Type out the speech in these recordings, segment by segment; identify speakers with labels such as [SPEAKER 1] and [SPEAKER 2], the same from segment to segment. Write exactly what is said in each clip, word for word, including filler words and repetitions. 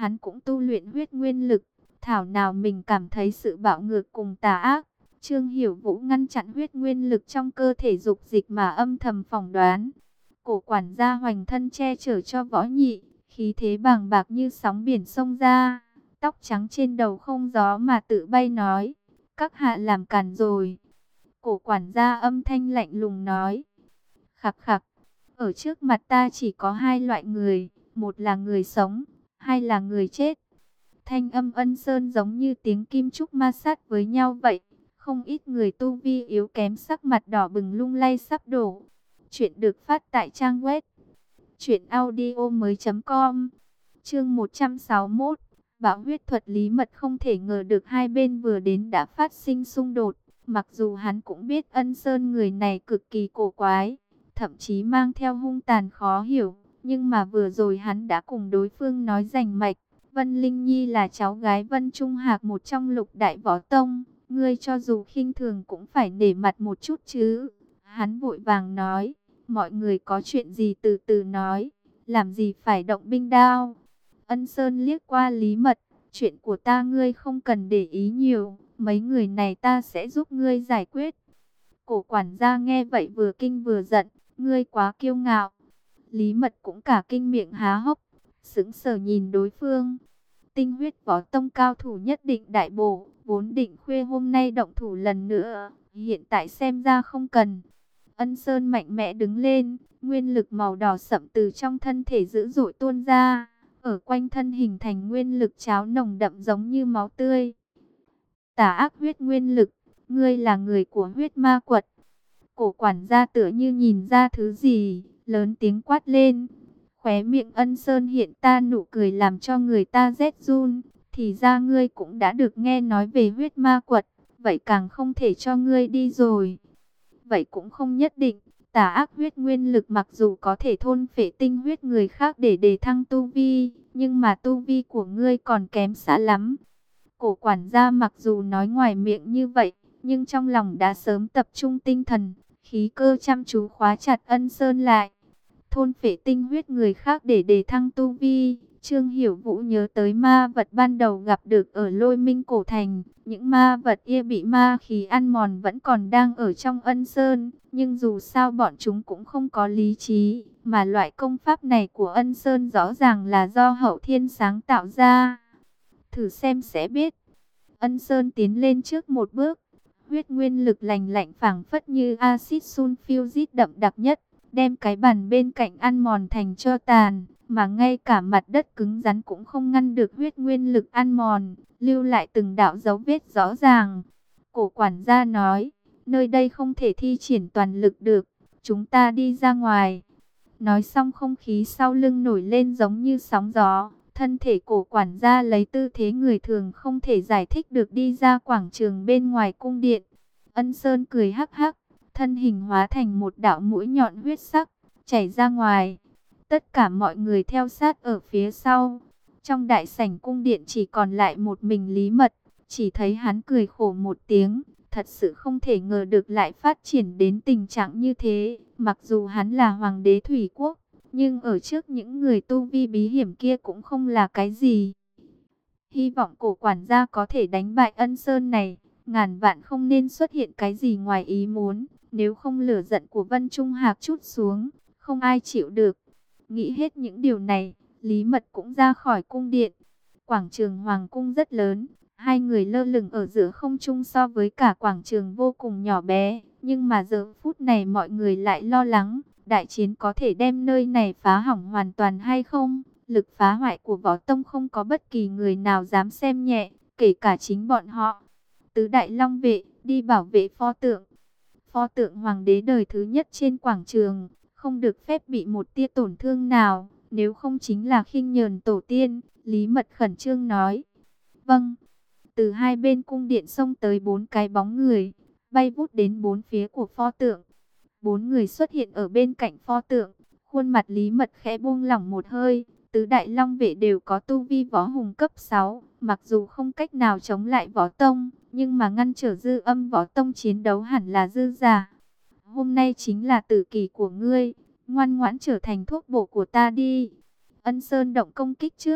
[SPEAKER 1] hắn cũng tu luyện huyết nguyên lực, thảo nào mình cảm thấy sự bạo ngược cùng tà ác. Trương Hiểu Vũ ngăn chặn huyết nguyên lực trong cơ thể dục dịch mà âm thầm phỏng đoán. Cổ quản gia hoành thân che chở cho Võ Nhị, khí thế bàng bạc như sóng biển sông ra, tóc trắng trên đầu không gió mà tự bay nói: các hạ làm càn rồi. Cổ quản gia âm thanh lạnh lùng nói: khặc khặc, ở trước mặt ta chỉ có hai loại người, một là người sống, hai là người chết. Thanh âm Ân Sơn giống như tiếng kim trúc ma sát với nhau vậy. Không ít người tu vi yếu kém sắc mặt đỏ bừng lung lay sắp đổ. Chuyện được phát tại trang web truyện audio mới chấm com. Chương một trăm sáu mươi mốt. Bạo huyết thuật Lý Mật không thể ngờ được hai bên vừa đến đã phát sinh xung đột. Mặc dù hắn cũng biết Ân Sơn người này cực kỳ cổ quái, thậm chí mang theo hung tàn khó hiểu, nhưng mà vừa rồi hắn đã cùng đối phương nói rành mạch. Vân Linh Nhi là cháu gái Vân Trung Hạc, một trong lục đại võ tông, ngươi cho dù khinh thường cũng phải nể mặt một chút chứ. Hắn vội vàng nói: mọi người có chuyện gì từ từ nói, làm gì phải động binh đao. Ân Sơn liếc qua Lý Mật: chuyện của ta ngươi không cần để ý nhiều, mấy người này ta sẽ giúp ngươi giải quyết. Cổ quản gia nghe vậy vừa kinh vừa giận: ngươi quá kiêu ngạo. Lý Mật cũng cả kinh, miệng há hốc, sững sờ nhìn đối phương. Tinh huyết võ tông cao thủ nhất định đại bổ, vốn định khuya hôm nay động thủ lần nữa, hiện tại xem ra không cần. Ân Sơn mạnh mẽ đứng lên, nguyên lực màu đỏ sậm từ trong thân thể dữ dội tuôn ra, ở quanh thân hình thành nguyên lực cháo nồng đậm giống như máu tươi. Tà ác huyết nguyên lực, ngươi là người của huyết ma quật. Cổ quản gia tựa như nhìn ra thứ gì, lớn tiếng quát lên. Khóe miệng Ân Sơn hiện ta nụ cười làm cho người ta rét run. Thì ra ngươi cũng đã được nghe nói về huyết ma quật, vậy càng không thể cho ngươi đi rồi. Vậy cũng không nhất định, tà ác huyết nguyên lực mặc dù có thể thôn phệ tinh huyết người khác để đề thăng tu vi, nhưng mà tu vi của ngươi còn kém xa lắm. Cổ quản gia mặc dù nói ngoài miệng như vậy, nhưng trong lòng đã sớm tập trung tinh thần, khí cơ chăm chú khóa chặt Ân Sơn lại. Thôn phệ tinh huyết người khác để đề thăng tu vi. Trương Hiểu Vũ nhớ tới ma vật ban đầu gặp được ở Lôi Minh Cổ Thành. Những ma vật kia bị ma khí ăn mòn vẫn còn đang ở trong Ân Sơn. Nhưng dù sao bọn chúng cũng không có lý trí. Mà loại công pháp này của Ân Sơn rõ ràng là do hậu thiên sáng tạo ra. Thử xem sẽ biết. Ân Sơn tiến lên trước một bước. Huyết nguyên lực lành lạnh phảng phất như axit sulfuric đậm đặc nhất, đem cái bàn bên cạnh ăn mòn thành tro tàn, mà ngay cả mặt đất cứng rắn cũng không ngăn được huyết nguyên lực ăn mòn, lưu lại từng đạo dấu vết rõ ràng. Cổ quản gia nói: nơi đây không thể thi triển toàn lực được, chúng ta đi ra ngoài. Nói xong không khí sau lưng nổi lên giống như sóng gió, thân thể cổ quản gia lấy tư thế người thường không thể giải thích được đi ra quảng trường bên ngoài cung điện. Ân Sơn cười hắc hắc, thân hình hóa thành một đạo mũi nhọn huyết sắc, chảy ra ngoài. Tất cả mọi người theo sát ở phía sau. Trong đại sảnh cung điện chỉ còn lại một mình Lý Mật, chỉ thấy hắn cười khổ một tiếng, thật sự không thể ngờ được lại phát triển đến tình trạng như thế. Mặc dù hắn là hoàng đế thủy quốc, nhưng ở trước những người tu vi bí hiểm kia cũng không là cái gì. Hy vọng cổ quản gia có thể đánh bại Ân Sơn này, ngàn vạn không nên xuất hiện cái gì ngoài ý muốn, nếu không lửa giận của Vân Trung Hạc trút xuống, không ai chịu được. Nghĩ hết những điều này, Lý Mật cũng ra khỏi cung điện. Quảng trường hoàng cung rất lớn, hai người lơ lửng ở giữa không trung, so với cả quảng trường vô cùng nhỏ bé, nhưng mà giờ phút này mọi người lại lo lắng, đại chiến có thể đem nơi này phá hỏng hoàn toàn hay không? Lực phá hoại của võ tông không có bất kỳ người nào dám xem nhẹ, kể cả chính bọn họ. Tứ đại long vệ, đi bảo vệ pho tượng. Pho tượng hoàng đế đời thứ nhất trên quảng trường, không được phép bị một tia tổn thương nào, nếu không chính là khinh nhờn tổ tiên. Lý Mật khẩn trương nói. Vâng. Từ hai bên cung điện xông tới bốn cái bóng người, bay vút đến bốn phía của pho tượng. Bốn người xuất hiện ở bên cạnh pho tượng, khuôn mặt Lý Mật khẽ buông lỏng một hơi. Tứ đại long vệ đều có tu vi võ hùng cấp sáu, mặc dù không cách nào chống lại võ tông, nhưng mà ngăn trở dư âm võ tông chiến đấu hẳn là dư giả. Hôm nay chính là tử kỳ của ngươi, ngoan ngoãn trở thành thuốc bổ của ta đi. Ân Sơn động công kích trước,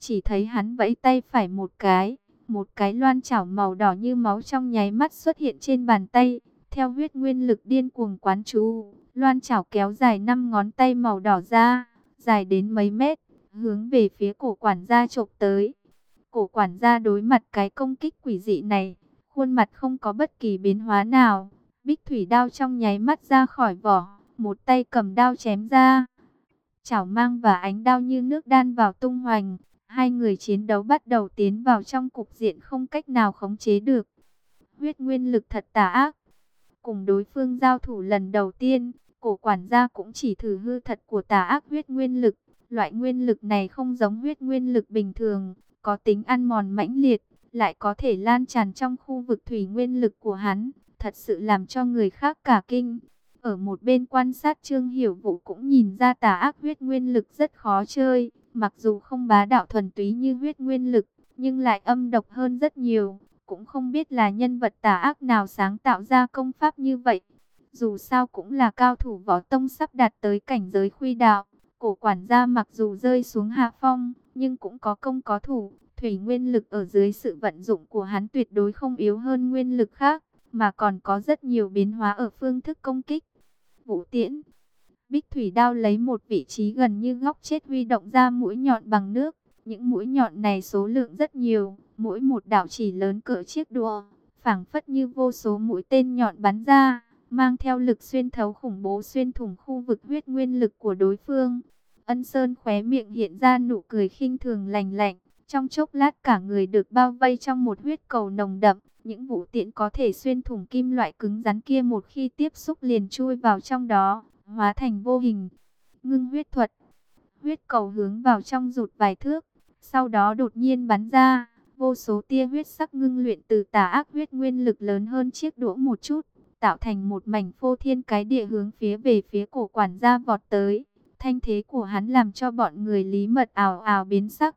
[SPEAKER 1] Chỉ thấy hắn vẫy tay phải một cái, một cái loan chảo màu đỏ như máu trong nháy mắt xuất hiện trên bàn tay. Theo huyết nguyên lực điên cuồng quán chú, loan chảo kéo dài năm ngón tay màu đỏ ra, dài đến mấy mét, hướng về phía cổ quản gia chộp tới. Cổ quản gia đối mặt cái công kích quỷ dị này, khuôn mặt không có bất kỳ biến hóa nào. Bích thủy đao trong nháy mắt ra khỏi vỏ, một tay cầm đao chém ra. Chảo mang và ánh đao như nước đan vào tung hoành. Hai người chiến đấu bắt đầu tiến vào trong cục diện không cách nào khống chế được. Huyết nguyên lực thật tà ác. Cùng đối phương giao thủ lần đầu tiên, cổ quản gia cũng chỉ thử hư thật của tà ác huyết nguyên lực. Loại nguyên lực này không giống huyết nguyên lực bình thường, có tính ăn mòn mãnh liệt, lại có thể lan tràn trong khu vực thủy nguyên lực của hắn, thật sự làm cho người khác cả kinh. Ở một bên quan sát Trương Hiểu Vũ cũng nhìn ra tà ác huyết nguyên lực rất khó chơi, mặc dù không bá đạo thuần túy như huyết nguyên lực, nhưng lại âm độc hơn rất nhiều. Cũng không biết là nhân vật tà ác nào sáng tạo ra công pháp như vậy. Dù sao cũng là cao thủ võ tông sắp đạt tới cảnh giới khuy đạo. Cổ quản gia mặc dù rơi xuống hạ phong, nhưng cũng có công có thủ. Thủy nguyên lực ở dưới sự vận dụng của hắn tuyệt đối không yếu hơn nguyên lực khác, mà còn có rất nhiều biến hóa ở phương thức công kích. Vũ tiễn, Bích thủy đao lấy một vị trí gần như góc chết huy động ra mũi nhọn bằng nước. Những mũi nhọn này số lượng rất nhiều, mỗi một đạo chỉ lớn cỡ chiếc đũa, phảng phất như vô số mũi tên nhọn bắn ra, mang theo lực xuyên thấu khủng bố xuyên thủng khu vực huyết nguyên lực của đối phương. Ân Sơn khóe miệng hiện ra nụ cười khinh thường lành lạnh, trong chốc lát cả người được bao vây trong một huyết cầu nồng đậm. Những vũ tiễn có thể xuyên thủng kim loại cứng rắn kia một khi tiếp xúc liền chui vào trong đó, hóa thành vô hình. Ngưng huyết thuật, huyết cầu hướng vào trong rụt vài thước, sau đó đột nhiên bắn ra, vô số tia huyết sắc ngưng luyện từ tà ác huyết nguyên lực lớn hơn chiếc đũa một chút, tạo thành một mảnh phô thiên cái địa hướng phía về phía cổ quản gia vọt tới. Thanh thế của hắn làm cho bọn người Lý Mật ào ào biến sắc.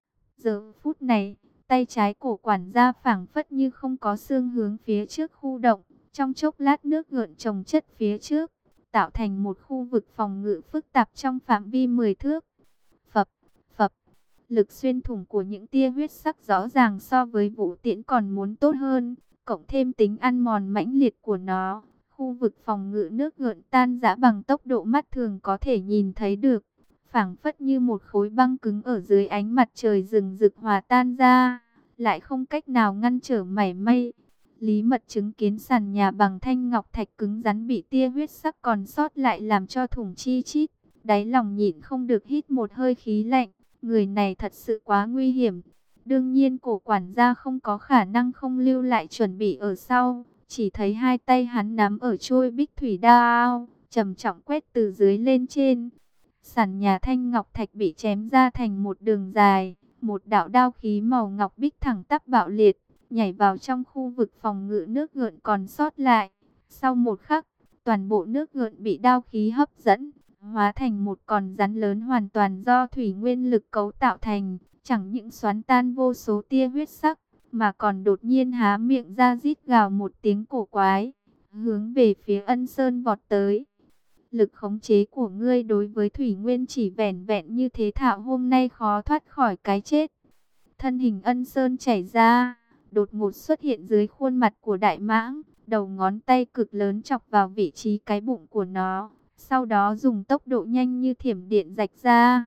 [SPEAKER 1] Giờ phút này, tay trái cổ quản gia phảng phất như không có xương hướng phía trước khu động, trong chốc lát nước gợn chồng chất phía trước, tạo thành một khu vực phòng ngự phức tạp trong phạm vi mười thước. Phập, phập, lực xuyên thủng của những tia huyết sắc rõ ràng so với vũ tiễn còn muốn tốt hơn, cộng thêm tính ăn mòn mãnh liệt của nó. Khu vực phòng ngự nước gợn tan rã bằng tốc độ mắt thường có thể nhìn thấy được, phảng phất như một khối băng cứng ở dưới ánh mặt trời rừng rực hòa tan ra, lại không cách nào ngăn trở mảy may. Lý Mật chứng kiến sàn nhà bằng thanh ngọc thạch cứng rắn bị tia huyết sắc còn sót lại làm cho thủng chi chít, đáy lòng nhịn không được hít một hơi khí lạnh, người này thật sự quá nguy hiểm. Đương nhiên cổ quản gia không có khả năng không lưu lại chuẩn bị ở sau, chỉ thấy hai tay hắn nắm ở trôi bích thủy đao, trầm trọng quét từ dưới lên trên. Sàn nhà thanh ngọc thạch bị chém ra thành một đường dài, một đạo đao khí màu ngọc bích thẳng tắp bạo liệt, nhảy vào trong khu vực phòng ngự nước gợn còn sót lại. Sau một khắc, toàn bộ nước gợn bị đao khí hấp dẫn, hóa thành một con rắn lớn hoàn toàn do thủy nguyên lực cấu tạo thành, chẳng những xoắn tan vô số tia huyết sắc, mà còn đột nhiên há miệng ra rít gào một tiếng cổ quái, hướng về phía Ân Sơn vọt tới. Lực khống chế của ngươi đối với thủy nguyên chỉ vẻn vẹn như thế thạo hôm nay khó thoát khỏi cái chết. Thân hình Ân Sơn chảy ra, đột ngột xuất hiện dưới khuôn mặt của đại mãng, đầu ngón tay cực lớn chọc vào vị trí cái bụng của nó, sau đó dùng tốc độ nhanh như thiểm điện rạch ra.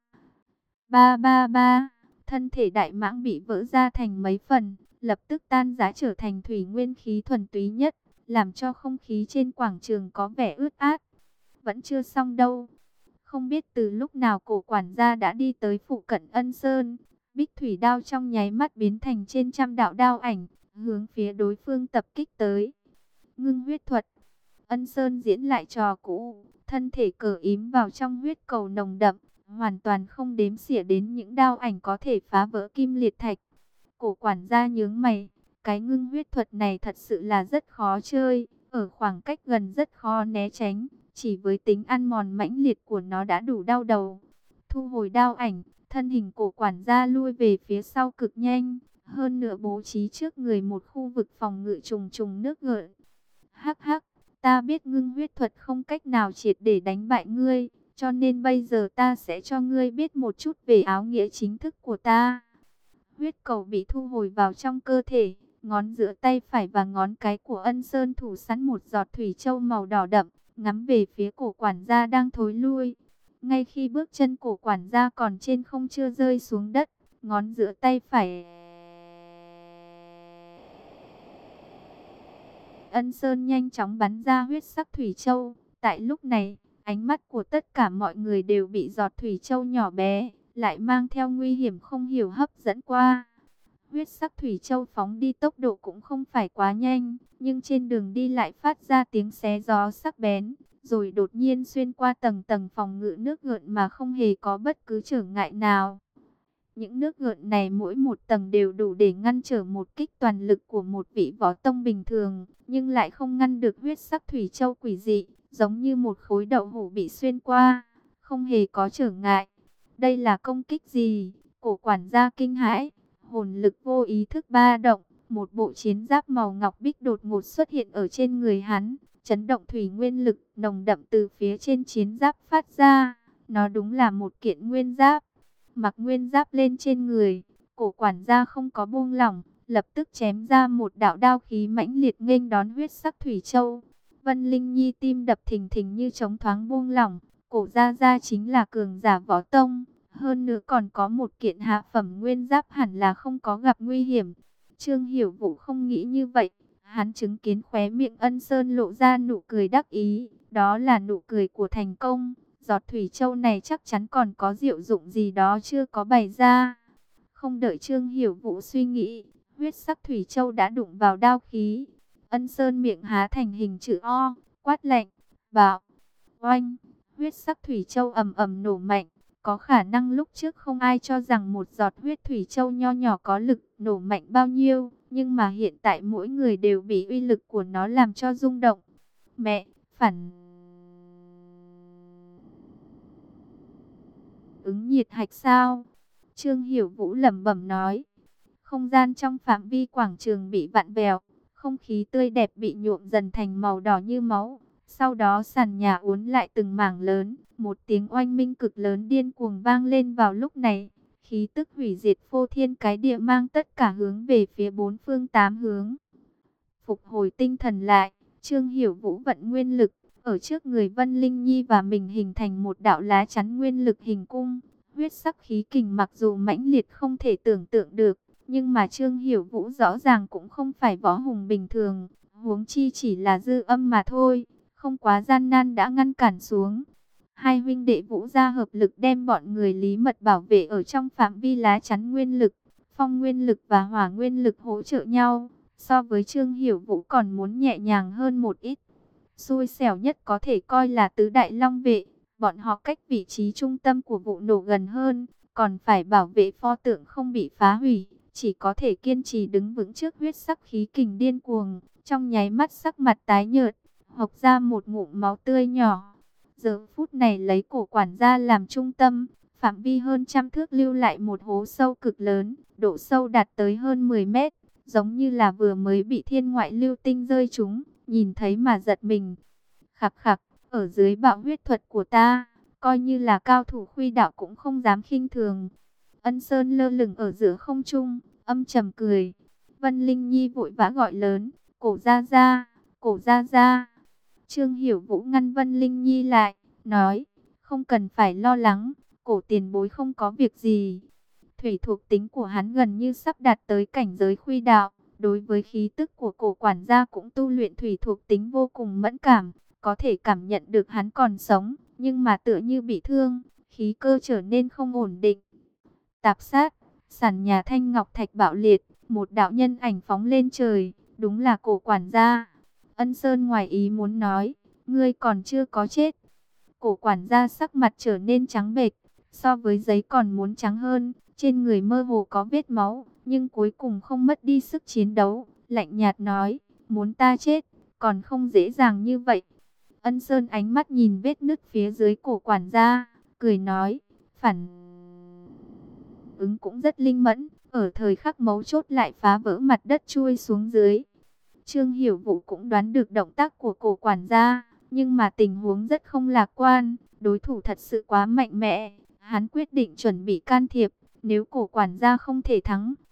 [SPEAKER 1] Ba ba ba, thân thể đại mãng bị vỡ ra thành mấy phần, lập tức tan rã trở thành thủy nguyên khí thuần túy nhất, làm cho không khí trên quảng trường có vẻ ướt át. Vẫn chưa xong đâu. Không biết từ lúc nào cổ quản gia đã đi tới phụ cận Ân Sơn. Bích thủy đao trong nháy mắt biến thành trên trăm đạo đao ảnh, hướng phía đối phương tập kích tới. Ngưng huyết thuật. Ân Sơn diễn lại trò cũ, thân thể cờ ím vào trong huyết cầu nồng đậm, hoàn toàn không đếm xỉa đến những đao ảnh có thể phá vỡ kim liệt thạch. Cổ quản gia nhướng mày, cái ngưng huyết thuật này thật sự là rất khó chơi, ở khoảng cách gần rất khó né tránh. Chỉ với tính ăn mòn mãnh liệt của nó đã đủ đau đầu. Thu hồi đao ảnh, thân hình cổ quản gia lui về phía sau cực nhanh. Hơn nữa bố trí trước người một khu vực phòng ngự trùng trùng nước gợn. Hắc hắc, ta biết ngưng huyết thuật không cách nào triệt để đánh bại ngươi. Cho nên bây giờ ta sẽ cho ngươi biết một chút về áo nghĩa chính thức của ta. Huyết cầu bị thu hồi vào trong cơ thể, ngón giữa tay phải và ngón cái của Ân Sơn thủ sẵn một giọt thủy châu màu đỏ đậm, ngắm về phía cổ quản gia đang thối lui. Ngay khi bước chân cổ quản gia còn trên không chưa rơi xuống đất, ngón giữa tay phải Ân Sơn nhanh chóng bắn ra huyết sắc thủy châu. Tại lúc này, ánh mắt của tất cả mọi người đều bị giọt thủy châu nhỏ bé, lại mang theo nguy hiểm không hiểu hấp dẫn qua. Huyết sắc thủy châu phóng đi tốc độ cũng không phải quá nhanh, nhưng trên đường đi lại phát ra tiếng xé gió sắc bén, rồi đột nhiên xuyên qua tầng tầng phòng ngự nước gợn mà không hề có bất cứ trở ngại nào. Những nước gợn này mỗi một tầng đều đủ để ngăn trở một kích toàn lực của một vị võ tông bình thường, nhưng lại không ngăn được huyết sắc thủy châu quỷ dị, giống như một khối đậu hũ bị xuyên qua, không hề có trở ngại. Đây là công kích gì? Cổ quản gia kinh hãi, hồn lực vô ý thức ba động, một bộ chiến giáp màu ngọc bích đột ngột xuất hiện ở trên người hắn, chấn động thủy nguyên lực nồng đậm từ phía trên chiến giáp phát ra. Nó đúng là một kiện nguyên giáp. Mặc nguyên giáp lên trên người, cổ quản gia không có buông lỏng, lập tức chém ra một đạo đao khí mãnh liệt nghênh đón huyết sắc thủy châu. Vân Linh Nhi tim đập thình thình như trống thoáng buông lỏng, cổ gia gia chính là cường giả võ tông, hơn nữa còn có một kiện hạ phẩm nguyên giáp, hẳn là không có gặp nguy hiểm. Trương Hiểu Vũ không nghĩ như vậy, hắn chứng kiến khóe miệng Ân Sơn lộ ra nụ cười đắc ý, đó là nụ cười của thành công. Giọt thủy châu này chắc chắn còn có diệu dụng gì đó chưa có bày ra. Không đợi Trương Hiểu Vũ suy nghĩ, huyết sắc thủy châu đã đụng vào đao khí. Ân Sơn miệng há thành hình chữ O, quát lạnh, bảo, oanh, huyết sắc thủy châu ầm ầm nổ mạnh. Có khả năng lúc trước không ai cho rằng một giọt huyết thủy châu nho nhỏ có lực nổ mạnh bao nhiêu, nhưng mà hiện tại mỗi người đều bị uy lực của nó làm cho rung động. Mẹ, phản ứng nhiệt hạch sao? Trương Hiểu Vũ lẩm bẩm nói. Không gian trong phạm vi quảng trường bị vặn vẹo, không khí tươi đẹp bị nhuộm dần thành màu đỏ như máu. Sau đó sàn nhà uốn lại từng mảng lớn, một tiếng oanh minh cực lớn điên cuồng vang lên vào lúc này. Khí tức hủy diệt phô thiên cái địa mang tất cả hướng về phía bốn phương tám hướng. Phục hồi tinh thần lại, Trương Hiểu Vũ vận nguyên lực, ở trước người Vân Linh Nhi và mình hình thành một đạo lá chắn nguyên lực hình cung. Huyết sắc khí kình mặc dù mãnh liệt không thể tưởng tượng được, nhưng mà Trương Hiểu Vũ rõ ràng cũng không phải võ hùng bình thường, huống chi chỉ là dư âm mà thôi, không quá gian nan đã ngăn cản xuống. Hai huynh đệ Vũ gia hợp lực đem bọn người Lý Mật bảo vệ ở trong phạm vi lá chắn nguyên lực, phong nguyên lực và hỏa nguyên lực hỗ trợ nhau, so với Trương Hiểu Vũ còn muốn nhẹ nhàng hơn một ít. Xui xẻo nhất có thể coi là tứ đại long vệ, bọn họ cách vị trí trung tâm của vụ nổ gần hơn, còn phải bảo vệ pho tượng không bị phá hủy, chỉ có thể kiên trì đứng vững trước huyết sắc khí kình điên cuồng, trong nháy mắt sắc mặt tái nhợt, hộc ra một ngụm máu tươi nhỏ. Giờ phút này lấy cổ quản gia làm trung tâm, phạm vi hơn trăm thước lưu lại một hố sâu cực lớn, độ sâu đạt tới hơn mười mét, giống như là vừa mới bị thiên ngoại lưu tinh rơi trúng, nhìn thấy mà giật mình. Khặc khặc, ở dưới bạo huyết thuật của ta, coi như là cao thủ khuy đạo cũng không dám khinh thường. Ân Sơn lơ lửng ở giữa không trung, âm trầm cười. Vân Linh Nhi vội vã gọi lớn, cổ gia gia, cổ gia gia. Trương Hiểu Vũ ngăn Vân Linh Nhi lại, nói, không cần phải lo lắng, cổ tiền bối không có việc gì. Thủy thuộc tính của hắn gần như sắp đạt tới cảnh giới khuy đạo, đối với khí tức của cổ quản gia cũng tu luyện thủy thuộc tính vô cùng mẫn cảm, có thể cảm nhận được hắn còn sống, nhưng mà tựa như bị thương, khí cơ trở nên không ổn định. Tạp sát, sàn nhà thanh ngọc thạch bạo liệt, một đạo nhân ảnh phóng lên trời, đúng là cổ quản gia. Ân Sơn ngoài ý muốn nói, ngươi còn chưa có chết. Cổ quản gia sắc mặt trở nên trắng bệch, so với giấy còn muốn trắng hơn, trên người mơ hồ có vết máu, nhưng cuối cùng không mất đi sức chiến đấu, lạnh nhạt nói, muốn ta chết, còn không dễ dàng như vậy. Ân Sơn ánh mắt nhìn vết nứt phía dưới cổ quản gia, cười nói, phản ứng cũng rất linh mẫn, ở thời khắc mấu chốt lại phá vỡ mặt đất chui xuống dưới. Trương Hiểu Vũ cũng đoán được động tác của cổ quản gia, nhưng mà tình huống rất không lạc quan, đối thủ thật sự quá mạnh mẽ. Hắn quyết định chuẩn bị can thiệp, nếu cổ quản gia không thể thắng,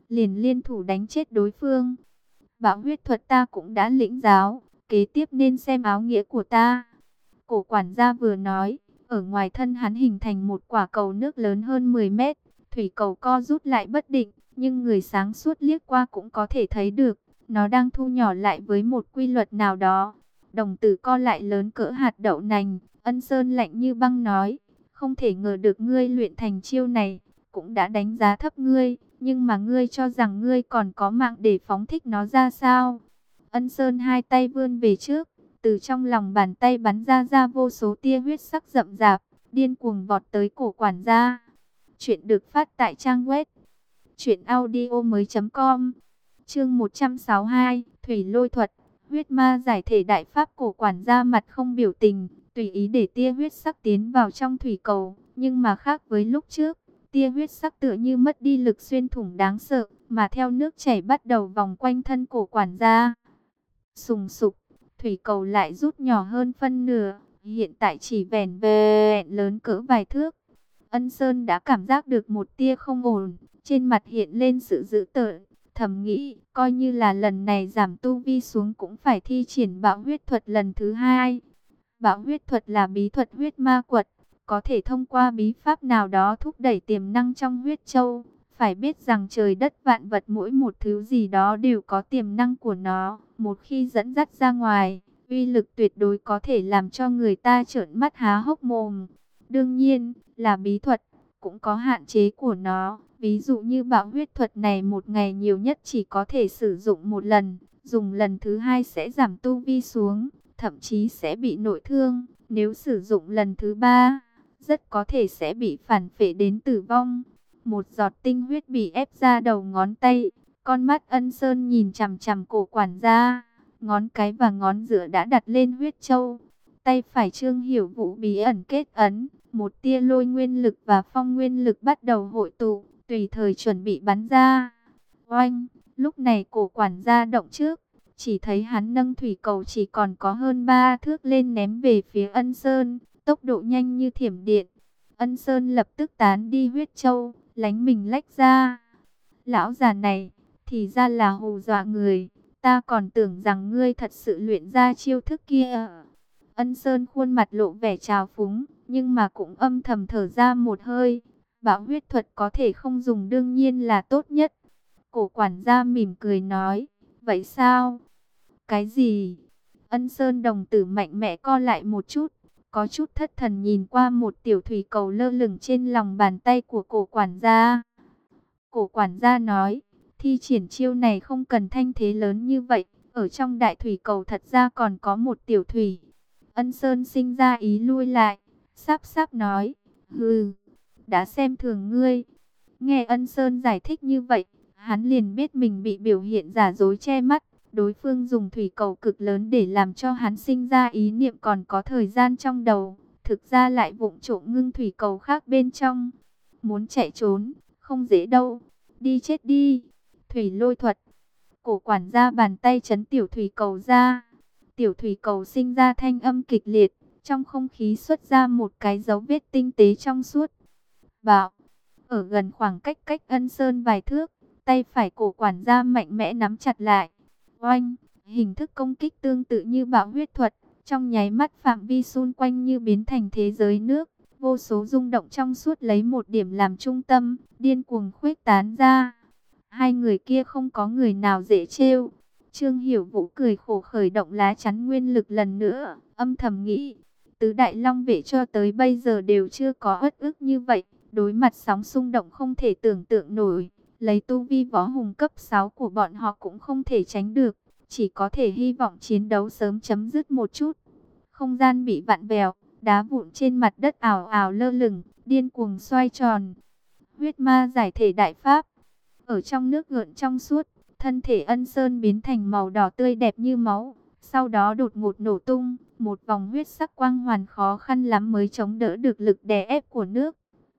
[SPEAKER 1] liền liên thủ đánh chết đối phương. Bạo huyết thuật ta cũng đã lĩnh giáo, kế tiếp nên xem áo nghĩa của ta. Cổ quản gia vừa nói, ở ngoài thân hắn hình thành một quả cầu nước lớn hơn mười mét. Thủy cầu co rút lại bất định, nhưng người sáng suốt liếc qua cũng có thể thấy được. Nó đang thu nhỏ lại với một quy luật nào đó. Đồng tử co lại lớn cỡ hạt đậu nành. Ân Sơn lạnh như băng nói, không thể ngờ được ngươi luyện thành chiêu này. Cũng đã đánh giá thấp ngươi, nhưng mà ngươi cho rằng ngươi còn có mạng để phóng thích nó ra sao? Ân Sơn hai tay vươn về trước, từ trong lòng bàn tay bắn ra ra vô số tia huyết sắc rậm rạp, điên cuồng vọt tới cổ quản gia. Chuyện được phát tại trang web truyện audio mới chấm com. Chương một trăm sáu mươi hai, Thủy Lôi thuật, huyết ma giải thể đại pháp. Cổ quản gia mặt không biểu tình, tùy ý để tia huyết sắc tiến vào trong thủy cầu, nhưng mà khác với lúc trước, tia huyết sắc tựa như mất đi lực xuyên thủng đáng sợ, mà theo nước chảy bắt đầu vòng quanh thân cổ quản gia. Sùng sục, thủy cầu lại rút nhỏ hơn phân nửa, hiện tại chỉ vẻn vẹn lớn cỡ vài thước. Ân Sơn đã cảm giác được một tia không ổn, trên mặt hiện lên sự dữ tợn, thầm nghĩ, coi như là lần này giảm tu vi xuống cũng phải thi triển bạo huyết thuật lần thứ hai. Bạo huyết thuật là bí thuật huyết ma quật, có thể thông qua bí pháp nào đó thúc đẩy tiềm năng trong huyết châu. Phải biết rằng trời đất vạn vật mỗi một thứ gì đó đều có tiềm năng của nó. Một khi dẫn dắt ra ngoài, uy lực tuyệt đối có thể làm cho người ta trợn mắt há hốc mồm. Đương nhiên, là bí thuật, cũng có hạn chế của nó. Ví dụ như bạo huyết thuật này một ngày nhiều nhất chỉ có thể sử dụng một lần. Dùng lần thứ hai sẽ giảm tu vi xuống, thậm chí sẽ bị nội thương. Nếu sử dụng lần thứ ba, rất có thể sẽ bị phản phệ đến tử vong. Một giọt tinh huyết bị ép ra đầu ngón tay. Con mắt Ân Sơn nhìn chằm chằm cổ quản gia. Ngón cái và ngón giữa đã đặt lên huyết châu. Tay phải Trương Hiểu Vũ bí ẩn kết ấn. Một tia lôi nguyên lực và phong nguyên lực bắt đầu hội tụ, tùy thời chuẩn bị bắn ra. Oanh! Lúc này cổ quản gia động trước. Chỉ thấy hắn nâng thủy cầu chỉ còn có hơn ba thước lên ném về phía Ân Sơn. Tốc độ nhanh như thiểm điện. Ân Sơn lập tức tán đi huyết châu, lánh mình lách ra. Lão già này, thì ra là hù dọa người. Ta còn tưởng rằng ngươi thật sự luyện ra chiêu thức kia. Ân Sơn khuôn mặt lộ vẻ trào phúng, nhưng mà cũng âm thầm thở ra một hơi. Bạo huyết thuật có thể không dùng đương nhiên là tốt nhất. Cổ quản gia mỉm cười nói, vậy sao? Cái gì? Ân Sơn đồng tử mạnh mẽ co lại một chút, có chút thất thần nhìn qua một tiểu thủy cầu lơ lửng trên lòng bàn tay của cổ quản gia. Cổ quản gia nói, thi triển chiêu này không cần thanh thế lớn như vậy, ở trong đại thủy cầu thật ra còn có một tiểu thủy. Ân Sơn sinh ra ý lui lại, sắp sắp nói, hừ, đã xem thường ngươi. Nghe Ân Sơn giải thích như vậy, hắn liền biết mình bị biểu hiện giả dối che mắt. Đối phương dùng thủy cầu cực lớn để làm cho hắn sinh ra ý niệm còn có thời gian trong đầu. Thực ra lại vụng trộm ngưng thủy cầu khác bên trong. Muốn chạy trốn, không dễ đâu. Đi chết đi. Thủy lôi thuật. Cổ quản gia bàn tay chấn tiểu thủy cầu ra. Tiểu thủy cầu sinh ra thanh âm kịch liệt. Trong không khí xuất ra một cái dấu vết tinh tế trong suốt. Bạo. Ở gần khoảng cách cách Ân Sơn vài thước. Tay phải cổ quản gia mạnh mẽ nắm chặt lại. Oanh, hình thức công kích tương tự như bạo huyết thuật, trong nháy mắt phạm vi xung quanh như biến thành thế giới nước, vô số rung động trong suốt lấy một điểm làm trung tâm, điên cuồng khuếch tán ra. Hai người kia không có người nào dễ trêu. Trương Hiểu Vũ cười khổ khởi động lá chắn nguyên lực lần nữa, âm thầm nghĩ, tứ đại long vệ cho tới bây giờ đều chưa có uất ức như vậy, đối mặt sóng xung động không thể tưởng tượng nổi. Lấy tu vi võ hùng cấp sáu của bọn họ cũng không thể tránh được, chỉ có thể hy vọng chiến đấu sớm chấm dứt một chút. Không gian bị vặn vẹo, đá vụn trên mặt đất ảo ảo lơ lửng, điên cuồng xoay tròn. Huyết ma giải thể đại pháp. Ở trong nước gợn trong suốt, thân thể Ân Sơn biến thành màu đỏ tươi đẹp như máu, sau đó đột ngột nổ tung, một vòng huyết sắc quang hoàn khó khăn lắm mới chống đỡ được lực đè ép của nước.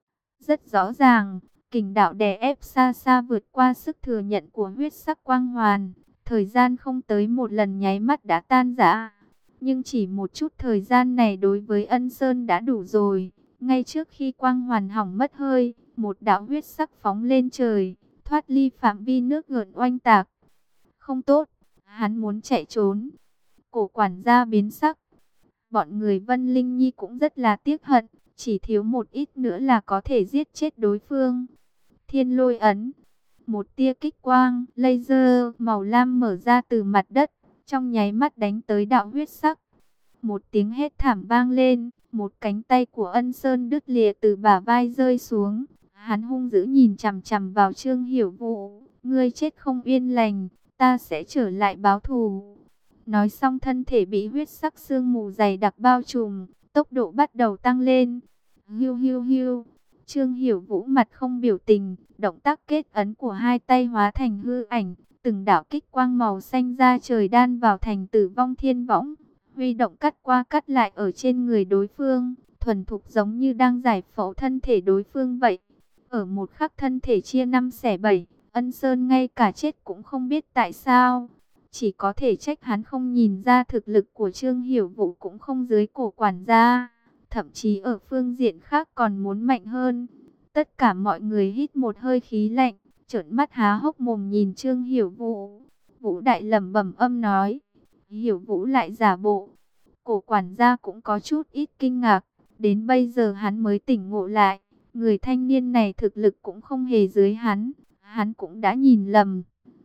[SPEAKER 1] Rất rõ ràng, kình đạo đè ép xa xa vượt qua sức thừa nhận của huyết sắc quang hoàn. Thời gian không tới một lần nháy mắt đã tan rã. Nhưng chỉ một chút thời gian này đối với Ân Sơn đã đủ rồi. Ngay trước khi quang hoàn hỏng mất hơi, một đạo huyết sắc phóng lên trời. thoát ly phạm vi nước gợn oanh tạc. Không tốt, hắn muốn chạy trốn. Cổ quản gia biến sắc. Bọn người Vân Linh Nhi cũng rất là tiếc hận, chỉ thiếu một ít nữa là có thể giết chết đối phương. Thiên lôi ấn. Một tia kích quang, laser màu lam mở ra từ mặt đất, trong nháy mắt đánh tới đạo huyết sắc. Một tiếng hét thảm vang lên, một cánh tay của Ân Sơn đứt lìa từ bả vai rơi xuống. Hắn hung dữ nhìn chằm chằm vào Trương Hiểu Vũ, ngươi chết không yên lành, ta sẽ trở lại báo thù. Nói xong thân thể bị huyết sắc sương mù dày đặc bao trùm, tốc độ bắt đầu tăng lên. Hiu hiu hiu. Trương Hiểu Vũ mặt không biểu tình, động tác kết ấn của hai tay hóa thành hư ảnh, từng đạo kích quang màu xanh ra trời đan vào thành Tử Vong Thiên Võng, huy động cắt qua cắt lại ở trên người đối phương, thuần thục giống như đang giải phẫu thân thể đối phương vậy. Ở một khắc thân thể chia năm xẻ bảy, Ân Sơn ngay cả chết cũng không biết tại sao. Chỉ có thể trách hắn không nhìn ra thực lực của Trương Hiểu Vũ cũng không dưới cổ quản gia, thậm chí ở phương diện khác còn muốn mạnh hơn. Tất cả mọi người hít một hơi khí lạnh, trợn mắt há hốc mồm nhìn Trương Hiểu Vũ. Vũ Đại lẩm bẩm âm nói, Hiểu Vũ lại giả bộ. Cổ quản gia cũng có chút ít kinh ngạc, đến bây giờ hắn mới tỉnh ngộ lại, người thanh niên này thực lực cũng không hề dưới hắn, hắn cũng đã nhìn lầm.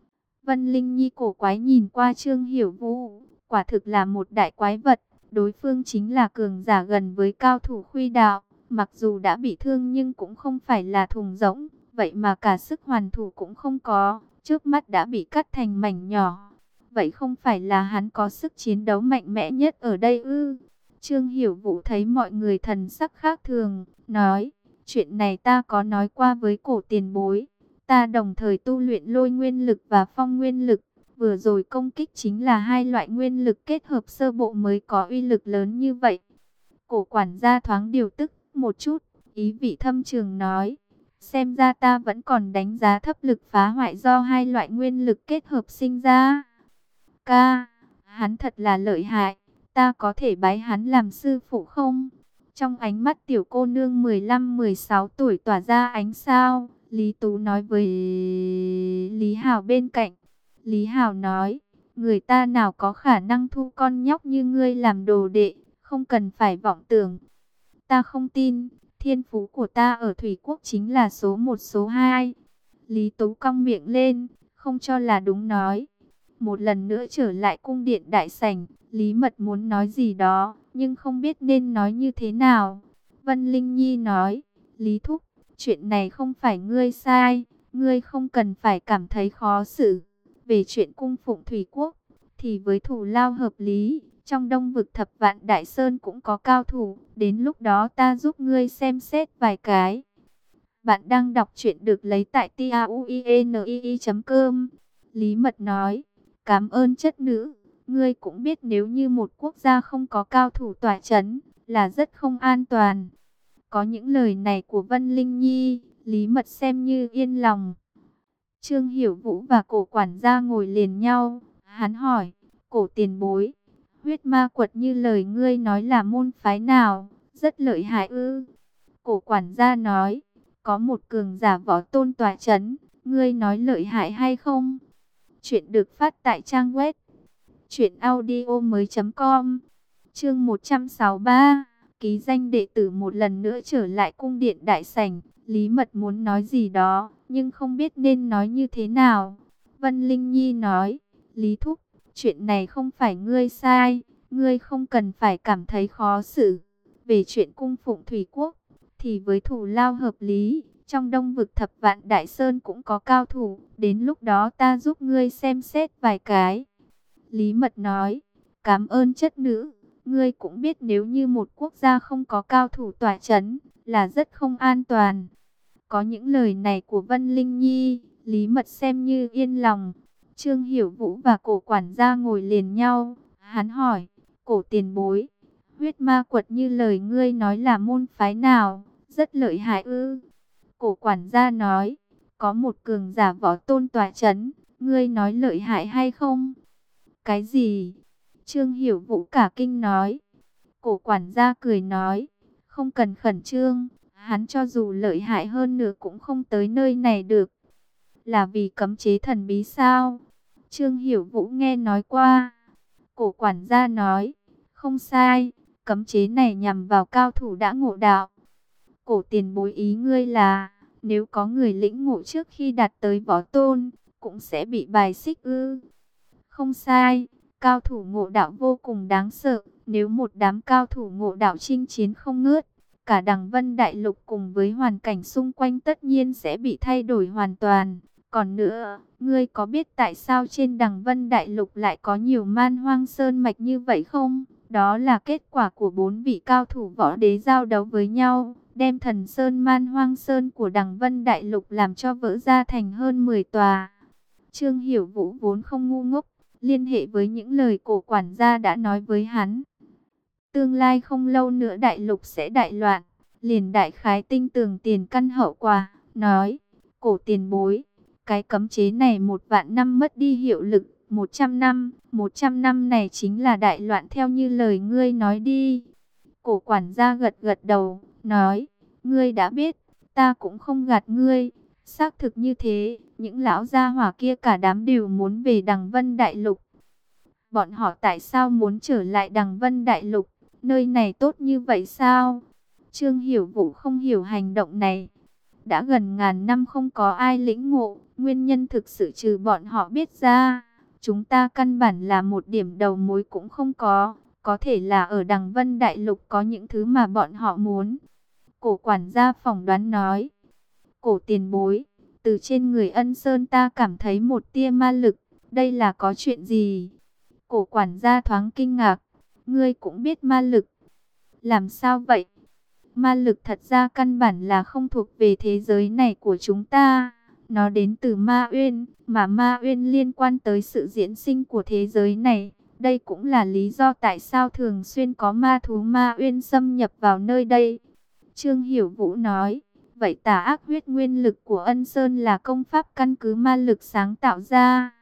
[SPEAKER 1] Vân Linh Nhi cổ quái nhìn qua Trương Hiểu Vũ, quả thực là một đại quái vật, đối phương chính là cường giả gần với cao thủ Khuy Đạo, mặc dù đã bị thương nhưng cũng không phải là thùng rỗng, vậy mà cả sức hoàn thủ cũng không có, trước mắt đã bị cắt thành mảnh nhỏ. Vậy không phải là hắn có sức chiến đấu mạnh mẽ nhất ở đây ư? Trương Hiểu Vũ thấy mọi người thần sắc khác thường, nói, chuyện này ta có nói qua với cổ tiền bối. Ta đồng thời tu luyện lôi nguyên lực và phong nguyên lực. Vừa rồi công kích chính là hai loại nguyên lực kết hợp sơ bộ mới có uy lực lớn như vậy. Cổ quản gia thoáng điều tức một chút, ý vị thâm trường nói. Xem ra ta vẫn còn đánh giá thấp lực phá hoại do hai loại nguyên lực kết hợp sinh ra. Ca, hắn thật là lợi hại. Ta có thể bái hắn làm sư phụ không? Trong ánh mắt tiểu cô nương mười lăm mười sáu tuổi tỏa ra ánh sao. Lý Tú nói với Lý Hào bên cạnh. Lý Hào nói, người ta nào có khả năng thu con nhóc như ngươi làm đồ đệ, không cần phải vọng tưởng. Ta không tin, thiên phú của ta ở Thủy Quốc chính là số một số hai. Lý Tú cong miệng lên, không cho là đúng nói. Một lần nữa trở lại cung điện đại sảnh, Lý Mật muốn nói gì đó, nhưng không biết nên nói như thế nào. Vân Linh Nhi nói, Lý Thúc, chuyện này không phải ngươi sai, ngươi không cần phải cảm thấy khó xử. Về chuyện cung phụng Thủy Quốc, thì với thủ lao hợp lý, trong Đông vực Thập Vạn Đại Sơn cũng có cao thủ, đến lúc đó ta giúp ngươi xem xét vài cái. Bạn đang đọc truyện được lấy tại tauinii chấm com. Lý Mật nói, cảm ơn chất nữ, ngươi cũng biết nếu như một quốc gia không có cao thủ tỏa chấn, là rất không an toàn. Có những lời này của Vân Linh Nhi, Lý Mật xem như yên lòng. Trương Hiểu Vũ và cổ quản gia ngồi liền nhau, hắn hỏi, cổ tiền bối, huyết ma quật như lời ngươi nói là môn phái nào, rất lợi hại ư? Cổ quản gia nói, có một cường giả võ tôn tỏa chấn, ngươi nói lợi hại hay không? Chuyện được phát tại trang web truyện audio mới chấm com. Chương một trăm sáu mươi ba, ký danh đệ tử một lần nữa trở lại cung điện đại sảnh. Lý Mật muốn nói gì đó, nhưng không biết nên nói như thế nào. Vân Linh Nhi nói, Lý Thúc, chuyện này không phải ngươi sai, ngươi không cần phải cảm thấy khó xử. Về chuyện cung phụng Thủy Quốc, thì với thủ lao hợp lý, trong Đông vực Thập Vạn Đại Sơn cũng có cao thủ, đến lúc đó ta giúp ngươi xem xét vài cái. Lý Mật nói, cảm ơn chất nữ, ngươi cũng biết nếu như một quốc gia không có cao thủ tỏa chấn, là rất không an toàn. Có những lời này của Vân Linh Nhi, Lý Mật xem như yên lòng. Trương Hiểu Vũ và cổ quản gia ngồi liền nhau, hắn hỏi, cổ tiền bối, huyết ma quật như lời ngươi nói là môn phái nào, rất lợi hại ư? Cổ quản gia nói, có một cường giả võ tôn tỏa chấn, ngươi nói lợi hại hay không? Cái gì? Trương Hiểu Vũ cả kinh nói. Cổ quản gia cười nói, không cần khẩn trương, hắn cho dù lợi hại hơn nữa cũng không tới nơi này được. Là vì cấm chế thần bí sao? Trương Hiểu Vũ nghe nói qua. Cổ quản gia nói, không sai, cấm chế này nhằm vào cao thủ đã ngộ đạo. Cổ tiền bối ý ngươi là, nếu có người lĩnh ngộ trước khi đạt tới võ tôn, cũng sẽ bị bài xích ư? Không sai, cao thủ ngộ đạo vô cùng đáng sợ. Nếu một đám cao thủ ngộ đạo chinh chiến không ngớt, cả Đằng Vân Đại Lục cùng với hoàn cảnh xung quanh tất nhiên sẽ bị thay đổi hoàn toàn. Còn nữa, ngươi có biết tại sao trên Đằng Vân Đại Lục lại có nhiều man hoang sơn mạch như vậy không? Đó là kết quả của bốn vị cao thủ võ đế giao đấu với nhau, đem thần sơn man hoang sơn của Đằng Vân Đại Lục làm cho vỡ ra thành hơn mười tòa. Trương Hiểu Vũ vốn không ngu ngốc, liên hệ với những lời cổ quản gia đã nói với hắn. Tương lai không lâu nữa đại lục sẽ đại loạn, liền đại khái tinh tường tiền căn hậu quả, nói, cổ tiền bối, cái cấm chế này một vạn năm mất đi hiệu lực, một trăm năm, một trăm năm này chính là đại loạn theo như lời ngươi nói đi. Cổ quản gia gật gật đầu, nói, ngươi đã biết, ta cũng không gạt ngươi, xác thực như thế, những lão gia hỏa kia cả đám đều muốn về Đằng Vân Đại Lục. Bọn họ tại sao muốn trở lại Đằng Vân Đại Lục? Nơi này tốt như vậy sao? Trương Hiểu Vũ không hiểu hành động này. Đã gần ngàn năm không có ai lĩnh ngộ, nguyên nhân thực sự trừ bọn họ biết ra. Chúng ta căn bản là một điểm đầu mối cũng không có. Có thể là ở Đằng Vân Đại Lục có những thứ mà bọn họ muốn. Cổ quản gia phỏng đoán nói. Cổ tiền bối, từ trên người Ân Sơn ta cảm thấy một tia ma lực. Đây là có chuyện gì? Cổ quản gia thoáng kinh ngạc. Ngươi cũng biết ma lực. Làm sao vậy? Ma lực thật ra căn bản là không thuộc về thế giới này của chúng ta. Nó đến từ Ma Uyên, mà Ma Uyên liên quan tới sự diễn sinh của thế giới này. Đây cũng là lý do tại sao thường xuyên có ma thú Ma Uyên xâm nhập vào nơi đây. Trương Hiểu Vũ nói, vậy tà ác huyết nguyên lực của Ân Sơn là công pháp căn cứ ma lực sáng tạo ra.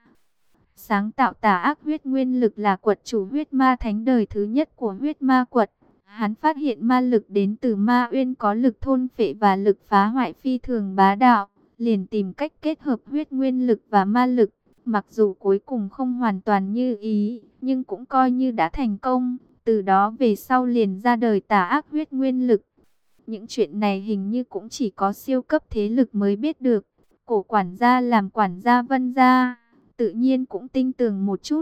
[SPEAKER 1] Sáng tạo tà ác huyết nguyên lực là quật chủ huyết ma thánh đời thứ nhất của huyết ma quật. Hắn phát hiện ma lực đến từ Ma Uyên có lực thôn phệ và lực phá hoại phi thường bá đạo, liền tìm cách kết hợp huyết nguyên lực và ma lực. Mặc dù cuối cùng không hoàn toàn như ý, nhưng cũng coi như đã thành công. Từ đó về sau liền ra đời tà ác huyết nguyên lực. Những chuyện này hình như cũng chỉ có siêu cấp thế lực mới biết được. Cổ quản gia làm quản gia Vân gia, tự nhiên cũng tinh tường một chút.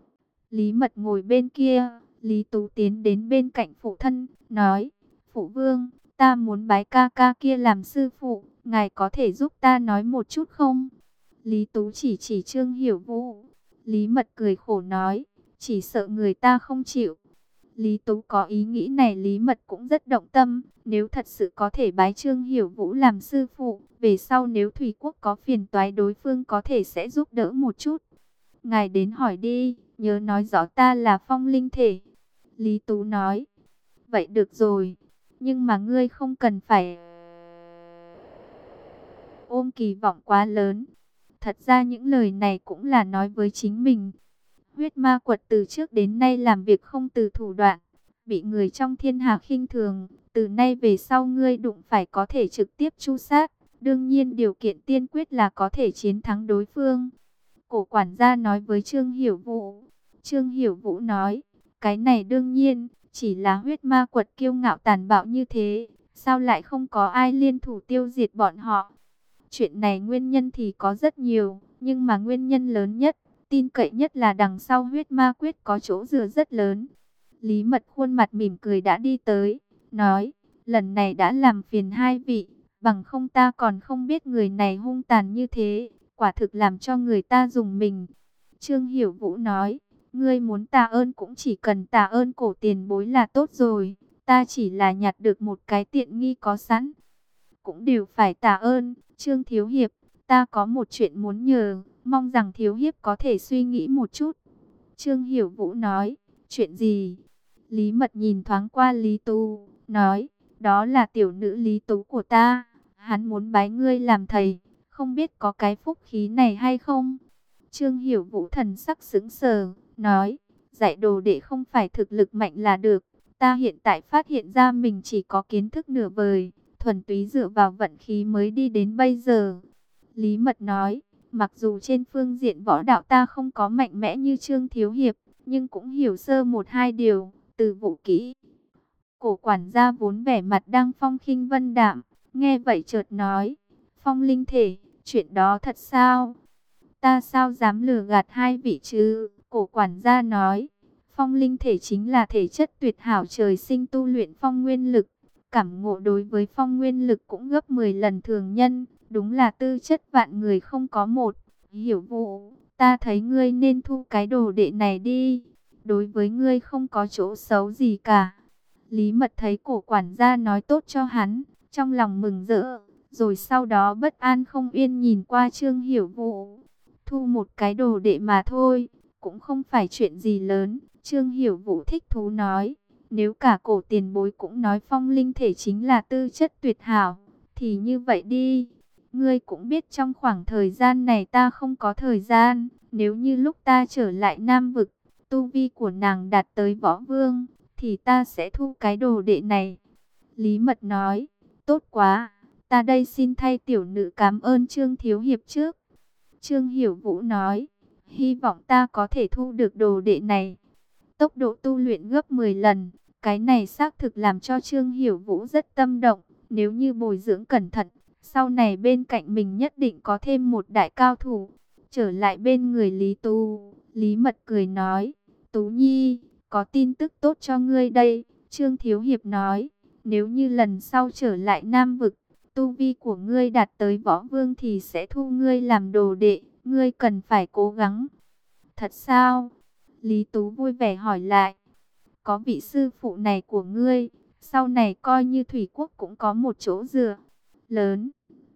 [SPEAKER 1] Lý Mật ngồi bên kia, Lý Tú tiến đến bên cạnh phụ thân, nói, phụ vương, ta muốn bái ca ca kia làm sư phụ, ngài có thể giúp ta nói một chút không? Lý Tú chỉ chỉ Trương Hiểu Vũ. Lý Mật cười khổ nói, chỉ sợ người ta không chịu. Lý Tú có ý nghĩ này, Lý Mật cũng rất động tâm. Nếu thật sự có thể bái Trương Hiểu Vũ làm sư phụ, về sau nếu Thủy Quốc có phiền toái đối phương có thể sẽ giúp đỡ một chút. Ngài đến hỏi đi, nhớ nói rõ ta là phong linh thể. Lý Tú nói, vậy được rồi, nhưng mà ngươi không cần phải ôm kỳ vọng quá lớn. Thật ra những lời này cũng là nói với chính mình. Huyết ma quật từ trước đến nay làm việc không từ thủ đoạn, bị người trong thiên hạ khinh thường. Từ nay về sau ngươi đụng phải có thể trực tiếp tru sát. Đương nhiên điều kiện tiên quyết là có thể chiến thắng đối phương. Cổ quản gia nói với Trương Hiểu Vũ. Trương Hiểu Vũ nói, cái này đương nhiên, chỉ là huyết ma quật kiêu ngạo tàn bạo như thế, sao lại không có ai liên thủ tiêu diệt bọn họ? Chuyện này nguyên nhân thì có rất nhiều, nhưng mà nguyên nhân lớn nhất, tin cậy nhất là đằng sau huyết ma quyết có chỗ dựa rất lớn. Lý Mật khuôn mặt mỉm cười đã đi tới, nói, lần này đã làm phiền hai vị, bằng không ta còn không biết người này hung tàn như thế, quả thực làm cho người ta dùng mình. Trương Hiểu Vũ nói, ngươi muốn tạ ơn cũng chỉ cần tạ ơn cổ tiền bối là tốt rồi, ta chỉ là nhặt được một cái tiện nghi có sẵn. Cũng đều phải tạ ơn, Trương Thiếu Hiệp, ta có một chuyện muốn nhờ, mong rằng Thiếu Hiệp có thể suy nghĩ một chút. Trương Hiểu Vũ nói, chuyện gì? Lý Mật nhìn thoáng qua Lý Tú, nói, đó là tiểu nữ Lý Tú của ta, hắn muốn bái ngươi làm thầy, không biết có cái phúc khí này hay không? Trương Hiểu Vũ thần sắc sững sờ, nói, dạy đồ đệ không phải thực lực mạnh là được, ta hiện tại phát hiện ra mình chỉ có kiến thức nửa vời, thuần túy dựa vào vận khí mới đi đến bây giờ. Lý Mật nói, Mặc dù trên phương diện võ đạo ta không có mạnh mẽ như Trương Thiếu Hiệp, nhưng cũng hiểu sơ một hai điều, từ vũ kỹ. Cổ quản gia vốn vẻ mặt đang phong khinh vân đạm, nghe vậy chợt nói, Phong linh thể, chuyện đó thật sao? Ta sao dám lừa gạt hai vị chứ? Cổ quản gia nói, Phong linh thể chính là thể chất tuyệt hảo trời sinh tu luyện phong nguyên lực. Cảm ngộ đối với phong nguyên lực cũng gấp mười lần thường nhân, đúng là tư chất vạn người không có một. Hiểu Vũ, ta thấy ngươi nên thu cái đồ đệ này đi, đối với ngươi không có chỗ xấu gì cả. Lý Mật thấy cổ quản gia nói tốt cho hắn, trong lòng mừng rỡ, rồi sau đó bất an không yên nhìn qua Trương Hiểu Vũ. Thu một cái đồ đệ mà thôi, cũng không phải chuyện gì lớn. Trương Hiểu Vũ thích thú nói, nếu cả cổ tiền bối cũng nói phong linh thể chính là tư chất tuyệt hảo, thì như vậy đi. Ngươi cũng biết trong khoảng thời gian này ta không có thời gian, nếu như lúc ta trở lại Nam Vực, tu vi của nàng đạt tới võ vương, thì ta sẽ thu cái đồ đệ này. Lý Mật nói, tốt quá, ta đây xin thay tiểu nữ cảm ơn Trương Thiếu Hiệp trước. Trương Hiểu Vũ nói, hy vọng ta có thể thu được đồ đệ này. Tốc độ tu luyện gấp mười lần, cái này xác thực làm cho Trương Hiểu Vũ rất tâm động. Nếu như bồi dưỡng cẩn thận, sau này bên cạnh mình nhất định có thêm một đại cao thủ. Trở lại bên người Lý Tú, Lý Mật cười nói, Tú Nhi, có tin tức tốt cho ngươi đây. Trương Thiếu Hiệp nói, nếu như lần sau trở lại Nam Vực, tu vi của ngươi đạt tới võ vương thì sẽ thu ngươi làm đồ đệ, ngươi cần phải cố gắng. Thật sao? Lý Tú vui vẻ hỏi lại. Có vị sư phụ này của ngươi, sau này coi như Thủy Quốc cũng có một chỗ dựa lớn.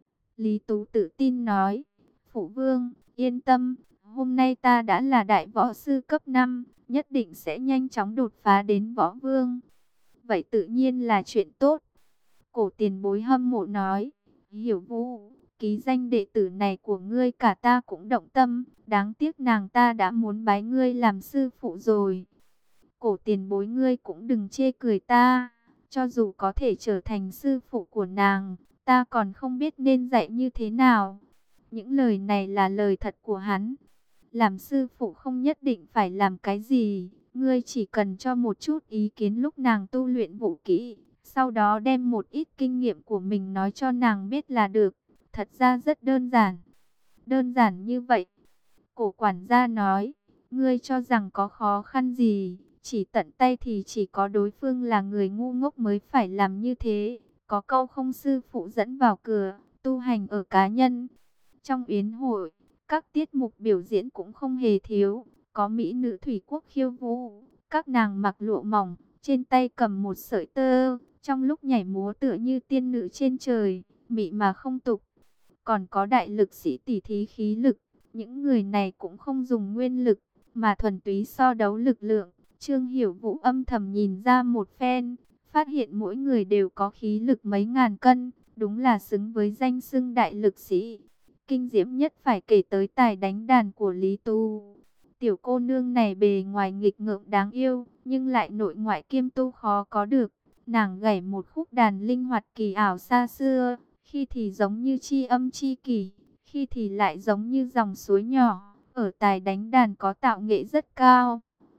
[SPEAKER 1] Lý Tú tự tin nói, Phụ vương, yên tâm, hôm nay ta đã là đại võ sư cấp năm, nhất định sẽ nhanh chóng đột phá đến võ vương. Vậy tự nhiên là chuyện tốt. Cổ tiền bối hâm mộ nói, Hiểu Vũ, ký danh đệ tử này của ngươi cả ta cũng động tâm, đáng tiếc nàng ta đã muốn bái ngươi làm sư phụ rồi. Cổ tiền bối ngươi cũng đừng chê cười ta, cho dù có thể trở thành sư phụ của nàng, ta còn không biết nên dạy như thế nào. Những lời này là lời thật của hắn. Làm sư phụ không nhất định phải làm cái gì, ngươi chỉ cần cho một chút ý kiến lúc nàng tu luyện vũ kỹ, sau đó đem một ít kinh nghiệm của mình nói cho nàng biết là được. Thật ra rất đơn giản. Đơn giản như vậy. Cổ quản gia nói, ngươi cho rằng có khó khăn gì, chỉ tận tay thì chỉ có đối phương là người ngu ngốc mới phải làm như thế. Có câu không sư phụ dẫn vào cửa, tu hành ở cá nhân. Trong yến hội, các tiết mục biểu diễn cũng không hề thiếu, có mỹ nữ Thủy Quốc khiêu vũ, các nàng mặc lụa mỏng, trên tay cầm một sợi tơ, trong lúc nhảy múa tựa như tiên nữ trên trời, mị mà không tục. Còn có đại lực sĩ tỉ thí khí lực, những người này cũng không dùng nguyên lực, mà thuần túy so đấu lực lượng. Trương Hiểu Vũ âm thầm nhìn ra một phen, phát hiện mỗi người đều có khí lực mấy ngàn cân, đúng là xứng với danh xưng đại lực sĩ. Kinh diễm nhất phải kể tới tài đánh đàn của Lý Tu. Tiểu cô nương này bề ngoài nghịch ngợm đáng yêu, nhưng lại nội ngoại kiêm tu khó có được. Nàng gảy một khúc đàn linh hoạt kỳ ảo xa xưa, khi thì giống như chi âm chi kỷ, khi thì lại giống như dòng suối nhỏ. Ở tài đánh đàn có tạo nghệ rất cao.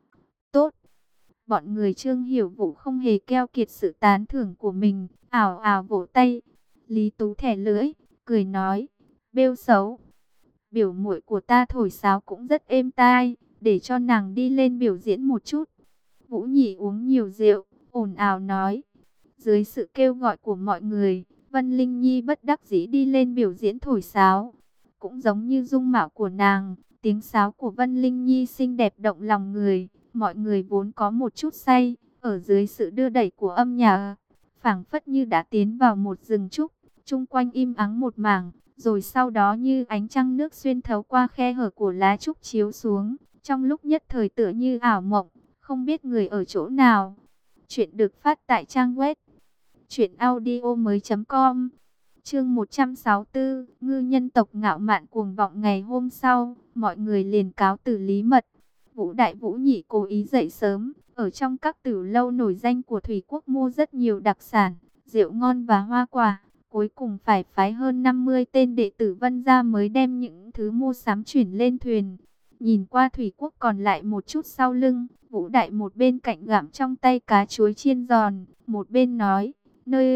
[SPEAKER 1] Tốt! Bọn người Trương Hiểu Vũ không hề keo kiệt sự tán thưởng của mình, ảo ảo vỗ tay. Lý Tú thẻ lưỡi, cười nói, bêu xấu. Biểu muội của ta thổi sáo cũng rất êm tai, để cho nàng đi lên biểu diễn một chút. Vũ Nhị uống nhiều rượu, ồn ào nói. Dưới sự kêu gọi của mọi người, Vân Linh Nhi bất đắc dĩ đi lên biểu diễn thổi sáo. Cũng giống như dung mạo của nàng, tiếng sáo của Vân Linh Nhi xinh đẹp động lòng người. Mọi người vốn có một chút say, ở dưới sự đưa đẩy của âm nhạc, phảng phất như đã tiến vào một rừng trúc, chung quanh im ắng một mảng. Rồi sau đó như ánh trăng nước xuyên thấu qua khe hở của lá trúc chiếu xuống, trong lúc nhất thời tựa như ảo mộng, không biết người ở chỗ nào. Chuyện được phát tại trang web truyện audio mới chấm com. Chương một trăm sáu mươi tư, ngư nhân tộc ngạo mạn cuồng vọng. Ngày hôm sau, mọi người liền cáo từ Lý Mật. Vũ Đại Vũ Nhị cố ý dậy sớm, ở trong các tử lâu nổi danh của Thủy Quốc mua rất nhiều đặc sản, rượu ngon và hoa quả. Cuối cùng phải phái hơn năm mươi tên đệ tử Vân gia mới đem những thứ mua sắm chuyển lên thuyền. Nhìn qua thủy quốc còn lại một chút sau lưng, Vũ Đại một bên cạnh gặm trong tay cá chuối chiên giòn, một bên nói, nơi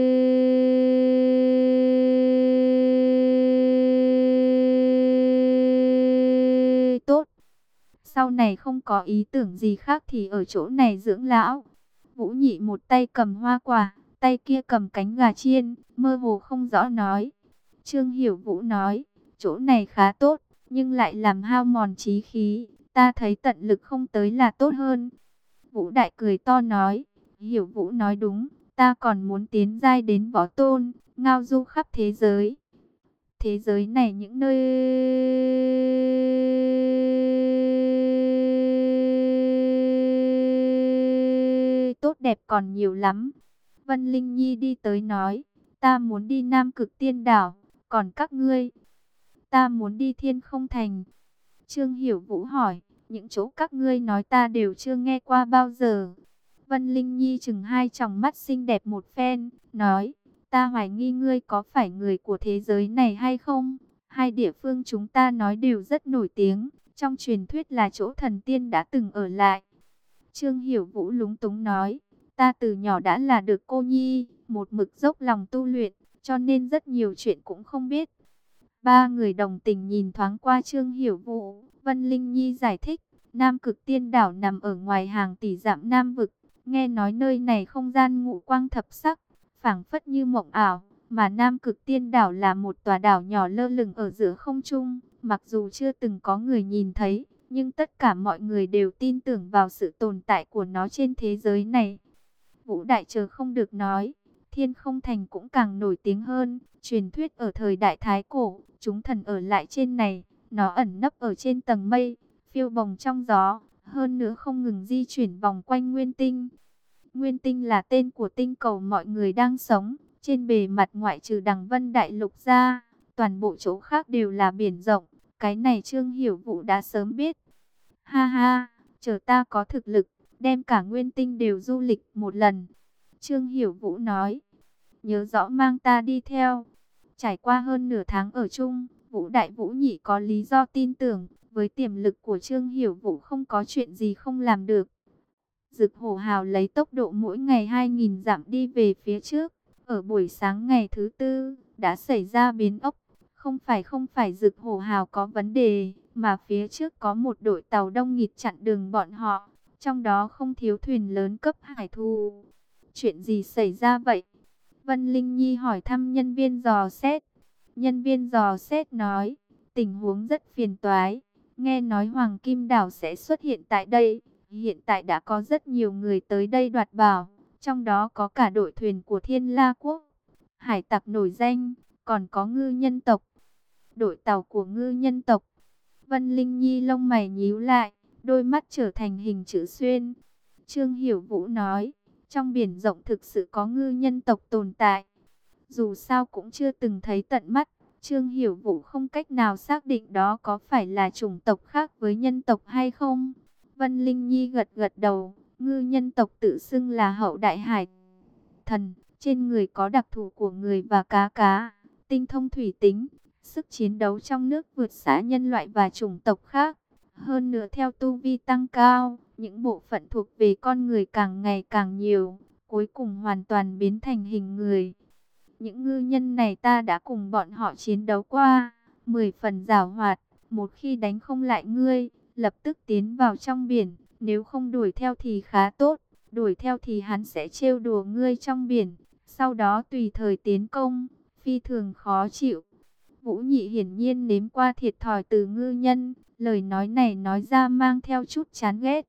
[SPEAKER 1] tốt. Sau này không có ý tưởng gì khác thì ở chỗ này dưỡng lão. Vũ Nhị một tay cầm hoa quả, tay kia cầm cánh gà chiên, mơ hồ không rõ nói. Trương Hiểu Vũ nói, chỗ này khá tốt, nhưng lại làm hao mòn chí khí, ta thấy tận lực không tới là tốt hơn. Vũ Đại cười to nói, Hiểu Vũ nói đúng, ta còn muốn tiến giai đến võ tôn, ngao du khắp thế giới. Thế giới này những nơi tốt đẹp còn nhiều lắm. Vân Linh Nhi đi tới nói, ta muốn đi Nam Cực Tiên Đảo, còn các ngươi? Ta muốn đi Thiên Không Thành. Trương Hiểu Vũ hỏi, những chỗ các ngươi nói ta đều chưa nghe qua bao giờ. Vân Linh Nhi chừng hai tròng mắt xinh đẹp một phen, nói, ta hoài nghi ngươi có phải người của thế giới này hay không? Hai địa phương chúng ta nói đều rất nổi tiếng, trong truyền thuyết là chỗ thần tiên đã từng ở lại. Trương Hiểu Vũ lúng túng nói, ta từ nhỏ đã là được cô nhi, một mực dốc lòng tu luyện, cho nên rất nhiều chuyện cũng không biết. Ba người đồng tình nhìn thoáng qua Trương Hiểu Vũ, Vân Linh Nhi giải thích, Nam Cực Tiên Đảo nằm ở ngoài hàng tỷ dặm Nam Vực, nghe nói nơi này không gian ngũ quang thập sắc, phảng phất như mộng ảo, mà Nam Cực Tiên Đảo là một tòa đảo nhỏ lơ lửng ở giữa không trung, mặc dù chưa từng có người nhìn thấy, nhưng tất cả mọi người đều tin tưởng vào sự tồn tại của nó trên thế giới này. Vũ Đại chờ không được nói, Thiên Không Thành cũng càng nổi tiếng hơn, truyền thuyết ở thời đại Thái Cổ, chúng thần ở lại trên này, nó ẩn nấp ở trên tầng mây, phiêu bồng trong gió, hơn nữa không ngừng di chuyển vòng quanh Nguyên Tinh. Nguyên Tinh là tên của tinh cầu mọi người đang sống, trên bề mặt ngoại trừ Đằng Vân Đại Lục ra, toàn bộ chỗ khác đều là biển rộng, cái này Trương Hiểu Vũ đã sớm biết. Ha ha, chờ ta có thực lực, đem cả Nguyên Tinh đều du lịch một lần. Trương Hiểu Vũ nói, nhớ rõ mang ta đi theo. Trải qua hơn nửa tháng ở chung, Vũ Đại Vũ Nhị có lý do tin tưởng, với tiềm lực của Trương Hiểu Vũ không có chuyện gì không làm được. Dực Hổ Hào lấy tốc độ mỗi ngày hai nghìn dặm đi về phía trước. Ở buổi sáng ngày thứ tư, đã xảy ra biến ốc. Không phải không phải Dực Hổ Hào có vấn đề, mà phía trước có một đội tàu đông nghịt chặn đường bọn họ. Trong đó không thiếu thuyền lớn cấp hải thù. Chuyện gì xảy ra vậy? Vân Linh Nhi hỏi thăm nhân viên dò xét. Nhân viên dò xét nói, tình huống rất phiền toái. Nghe nói Hoàng Kim Đảo sẽ xuất hiện tại đây. Hiện tại đã có rất nhiều người tới đây đoạt bảo. Trong đó có cả đội thuyền của Thiên La Quốc. Hải tặc nổi danh, còn có ngư nhân tộc. Đội tàu của ngư nhân tộc. Vân Linh Nhi lông mày nhíu lại, đôi mắt trở thành hình chữ xuyên. Trương Hiểu Vũ nói, trong biển rộng thực sự có ngư nhân tộc tồn tại. Dù sao cũng chưa từng thấy tận mắt, Trương Hiểu Vũ không cách nào xác định đó có phải là chủng tộc khác với nhân tộc hay không. Vân Linh Nhi gật gật đầu, ngư nhân tộc tự xưng là hậu đại hải thần, trên người có đặc thù của người và cá cá, tinh thông thủy tính, sức chiến đấu trong nước vượt xa nhân loại và chủng tộc khác. Hơn nữa theo tu vi tăng cao, những bộ phận thuộc về con người càng ngày càng nhiều, cuối cùng hoàn toàn biến thành hình người. Những ngư nhân này ta đã cùng bọn họ chiến đấu qua, mười phần giàu hoạt, một khi đánh không lại ngươi, lập tức tiến vào trong biển, nếu không đuổi theo thì khá tốt, đuổi theo thì hắn sẽ trêu đùa ngươi trong biển, sau đó tùy thời tiến công, phi thường khó chịu. Vũ Nhị hiển nhiên nếm qua thiệt thòi từ ngư nhân, lời nói này nói ra mang theo chút chán ghét.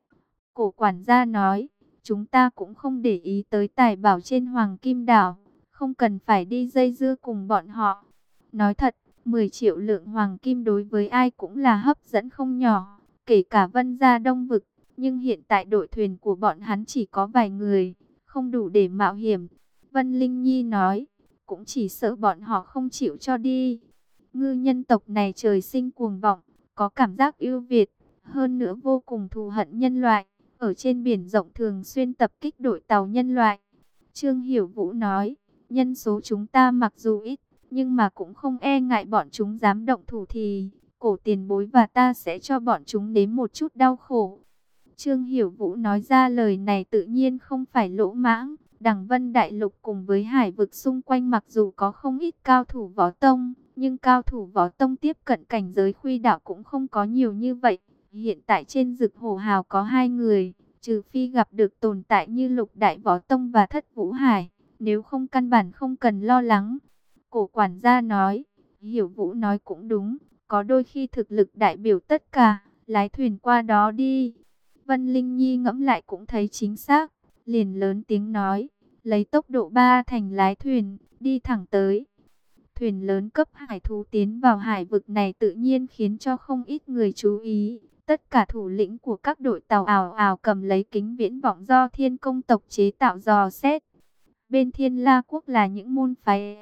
[SPEAKER 1] Cổ quản gia nói, chúng ta cũng không để ý tới tài bảo trên Hoàng Kim Đảo, không cần phải đi dây dưa cùng bọn họ. Nói thật, mười triệu lượng Hoàng Kim đối với ai cũng là hấp dẫn không nhỏ, kể cả Vân gia Đông Vực, nhưng hiện tại đội thuyền của bọn hắn chỉ có vài người, không đủ để mạo hiểm. Vân Linh Nhi nói, cũng chỉ sợ bọn họ không chịu cho đi. Ngư nhân tộc này trời sinh cuồng vọng, có cảm giác ưu việt, hơn nữa vô cùng thù hận nhân loại, ở trên biển rộng thường xuyên tập kích đội tàu nhân loại. Trương Hiểu Vũ nói, Nhân số chúng ta mặc dù ít, nhưng mà cũng không e ngại bọn chúng dám động thủ thì cổ tiền bối và ta sẽ cho bọn chúng nếm một chút đau khổ. Trương Hiểu Vũ nói ra lời này tự nhiên không phải lỗ mãng. Đằng Vân Đại Lục cùng với hải vực xung quanh mặc dù có không ít cao thủ võ tông, nhưng cao thủ võ tông tiếp cận cảnh giới khuy đạo cũng không có nhiều như vậy. Hiện tại trên Dực Hổ Hào có hai người, trừ phi gặp được tồn tại như Lục Đại Võ Tông và Thất Vũ Hải, nếu không căn bản không cần lo lắng. Cổ quản gia nói, Hiểu Vũ nói cũng đúng, có đôi khi thực lực đại biểu tất cả, lái thuyền qua đó đi. Vân Linh Nhi ngẫm lại cũng thấy chính xác, liền lớn tiếng nói, lấy tốc độ ba thành lái thuyền, đi thẳng tới. Thuyền lớn cấp hải thú tiến vào hải vực này tự nhiên khiến cho không ít người chú ý. Tất cả thủ lĩnh của các đội tàu ào ào cầm lấy kính viễn vọng do Thiên Công tộc chế tạo dò xét. Bên Thiên La Quốc là những môn phái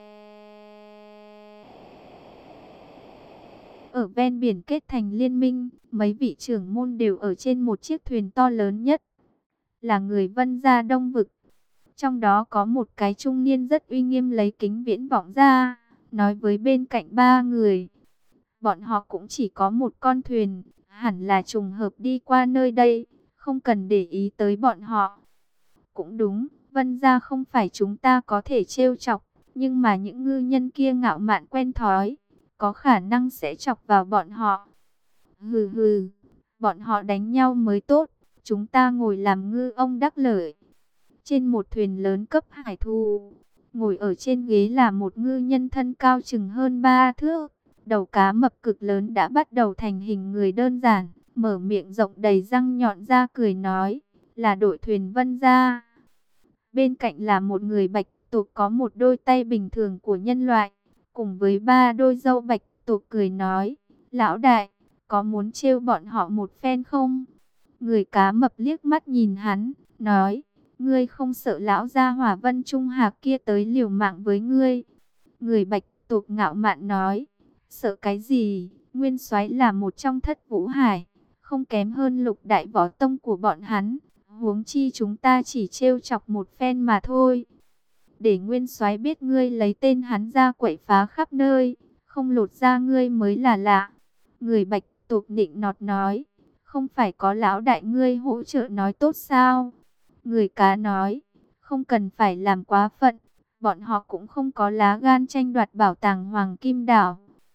[SPEAKER 1] ở ven biển kết thành liên minh, mấy vị trưởng môn đều ở trên một chiếc thuyền to lớn nhất, là người Vân gia Đông Vực. Trong đó có một cái trung niên rất uy nghiêm lấy kính viễn vọng ra, nói với bên cạnh ba người. Bọn họ cũng chỉ có một con thuyền, hẳn là trùng hợp đi qua nơi đây, không cần để ý tới bọn họ. Cũng đúng, Vân gia không phải chúng ta có thể trêu chọc, nhưng mà những ngư nhân kia ngạo mạn quen thói, có khả năng sẽ chọc vào bọn họ. Hừ hừ, bọn họ đánh nhau mới tốt, chúng ta ngồi làm ngư ông đắc lợi. Trên một thuyền lớn cấp hải thú, ngồi ở trên ghế là một ngư nhân thân cao chừng hơn ba thước. Đầu cá mập cực lớn đã bắt đầu thành hình người đơn giản, mở miệng rộng đầy răng nhọn ra cười nói, là đội thuyền Vân gia. Bên cạnh là một người bạch tuộc có một đôi tay bình thường của nhân loại, cùng với ba đôi râu bạch tuộc cười nói, lão đại, có muốn trêu bọn họ một phen không? Người cá mập liếc mắt nhìn hắn, nói, ngươi không sợ lão gia hỏa Vân Trung Hạc kia tới liều mạng với ngươi? Người bạch tuộc ngạo mạn nói, sợ cái gì, Nguyên Soái là một trong Thất Vũ Hải, không kém hơn Lục Đại Võ Tông của bọn hắn, huống chi chúng ta chỉ trêu chọc một phen mà thôi. Để Nguyên Soái biết ngươi lấy tên hắn ra quậy phá khắp nơi, không lột ra ngươi mới là lạ. Người bạch tuộc nịnh nọt nói, không phải có lão đại ngươi hỗ trợ nói tốt sao? Người cá nói, không cần phải làm quá phận, bọn họ cũng không có lá gan tranh đoạt bảo tàng Hoàng Kim Đảo.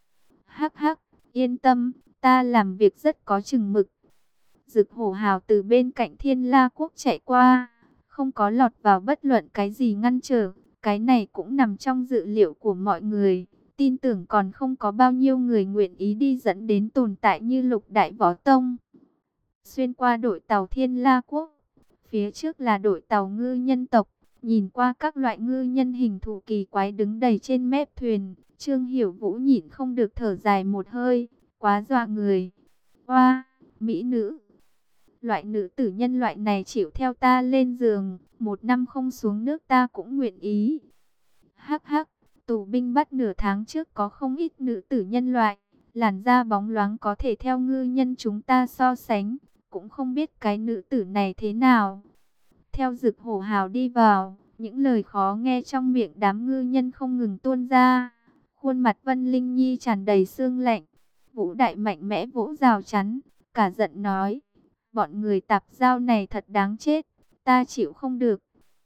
[SPEAKER 1] Hắc hắc, yên tâm, ta làm việc rất có chừng mực. Dực Hổ Hào từ bên cạnh Thiên La Quốc chạy qua, không có lọt vào bất luận cái gì ngăn trở. Cái này cũng nằm trong dự liệu của mọi người. Tin tưởng còn không có bao nhiêu người nguyện ý đi dẫn đến tồn tại như Lục Đại Võ Tông. Xuyên qua đội tàu Thiên La Quốc, phía trước là đội tàu ngư nhân tộc. Nhìn qua các loại ngư nhân hình thù kỳ quái đứng đầy trên mép thuyền, Trương Hiểu Vũ nhịn không được thở dài một hơi, quá dọa người. Oa, mỹ nữ! Loại nữ tử nhân loại này chịu theo ta lên giường, một năm không xuống nước ta cũng nguyện ý. Hắc hắc, tù binh bắt nửa tháng trước có không ít nữ tử nhân loại, làn da bóng loáng có thể theo ngư nhân chúng ta so sánh, cũng không biết cái nữ tử này thế nào. Theo Dực Hổ Hào đi vào, những lời khó nghe trong miệng đám ngư nhân không ngừng tuôn ra. Khuôn mặt Vân Linh Nhi tràn đầy sương lạnh. Vũ Đại mạnh mẽ vỗ rào chắn, cả giận nói, bọn người tạp giao này thật đáng chết, ta chịu không được.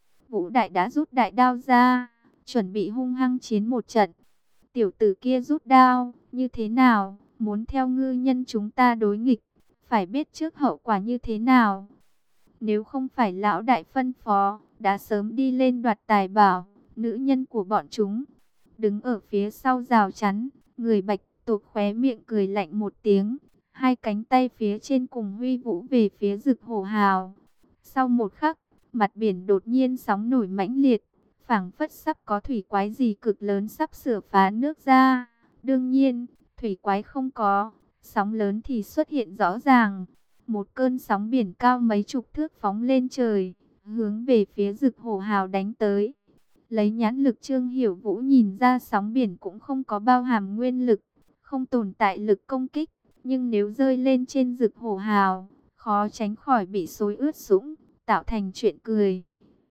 [SPEAKER 1] Vũ Đại đã rút đại đao ra, chuẩn bị hung hăng chiến một trận. Tiểu tử kia rút đao, như thế nào, muốn theo ngư nhân chúng ta đối nghịch, phải biết trước hậu quả như thế nào. Nếu không phải lão đại phân phó, đã sớm đi lên đoạt tài bảo, nữ nhân của bọn chúng. Đứng ở phía sau rào chắn, người bạch tuộc khóe miệng cười lạnh một tiếng, hai cánh tay phía trên cùng huy vũ về phía Dực Hổ Hào. Sau một khắc, mặt biển đột nhiên sóng nổi mãnh liệt, phảng phất sắp có thủy quái gì cực lớn sắp sửa phá nước ra. Đương nhiên, thủy quái không có, sóng lớn thì xuất hiện rõ ràng. Một cơn sóng biển cao mấy chục thước phóng lên trời, hướng về phía Dực Hổ Hào đánh tới. Lấy nhãn lực Trương Hiểu Vũ nhìn ra sóng biển cũng không có bao hàm nguyên lực, không tồn tại lực công kích. Nhưng nếu rơi lên trên Dực Hổ Hào, khó tránh khỏi bị xối ướt sũng, tạo thành chuyện cười.